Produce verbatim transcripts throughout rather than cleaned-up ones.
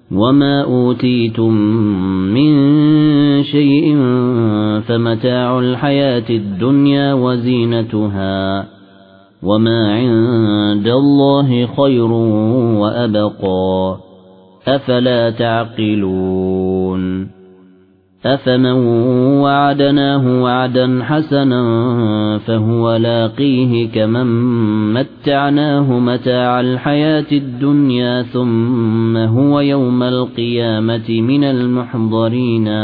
وما أوتيتم من شيء فمتاع الحياة الدنيا وزينتها وما عند الله خير وأبقى أفلا تعقلون أفمن وعدناه وعدا حسنا فهو لاقيه كمن متعناه متاع الحياة الدنيا ثم هو يوم القيامة من المحضرين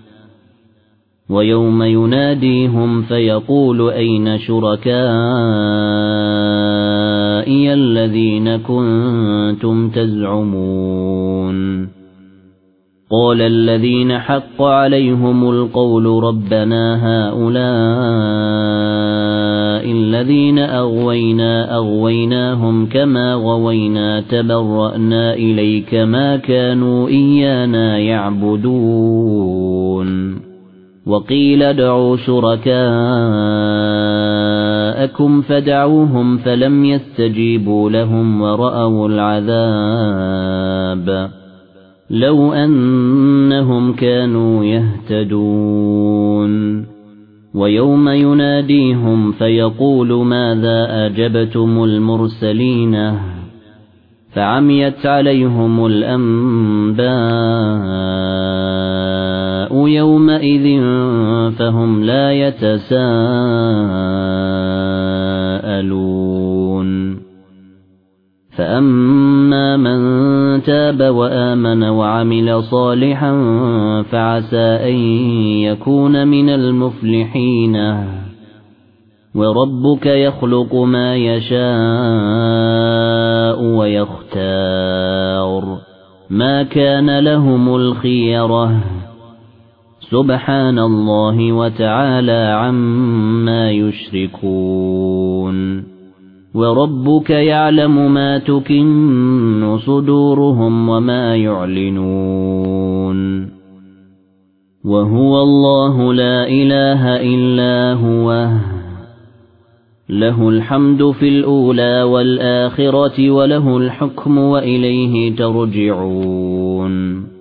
ويوم يناديهم فيقول أين شركائي الذين كنتم تزعمون قال الذين حق عليهم القول ربنا هؤلاء الذين أغوينا أغويناهم كما غوينا تبرأنا إليك ما كانوا إيانا يعبدون وقيل ادعوا شركاءكم فدعوهم فلم يستجيبوا لهم ورأوا العذاب لو أنهم كانوا يهتدون ويوم يناديهم فيقول ماذا أجبتم المرسلين فعميت عليهم الأنباء يومئذ فهم لا يتساءلون فأما من تاب وآمن وعمل صالحا فعسى أن يكون من المفلحين وربك يخلق ما يشاء ويختار ما كان لهم الخيرة سبحان الله وتعالى عما يشركون وربك يعلم ما تكن صدورهم وما يعلنون وهو الله لا إله إلا هو له الحمد في الأولى والآخرة وله الحكم وإليه ترجعون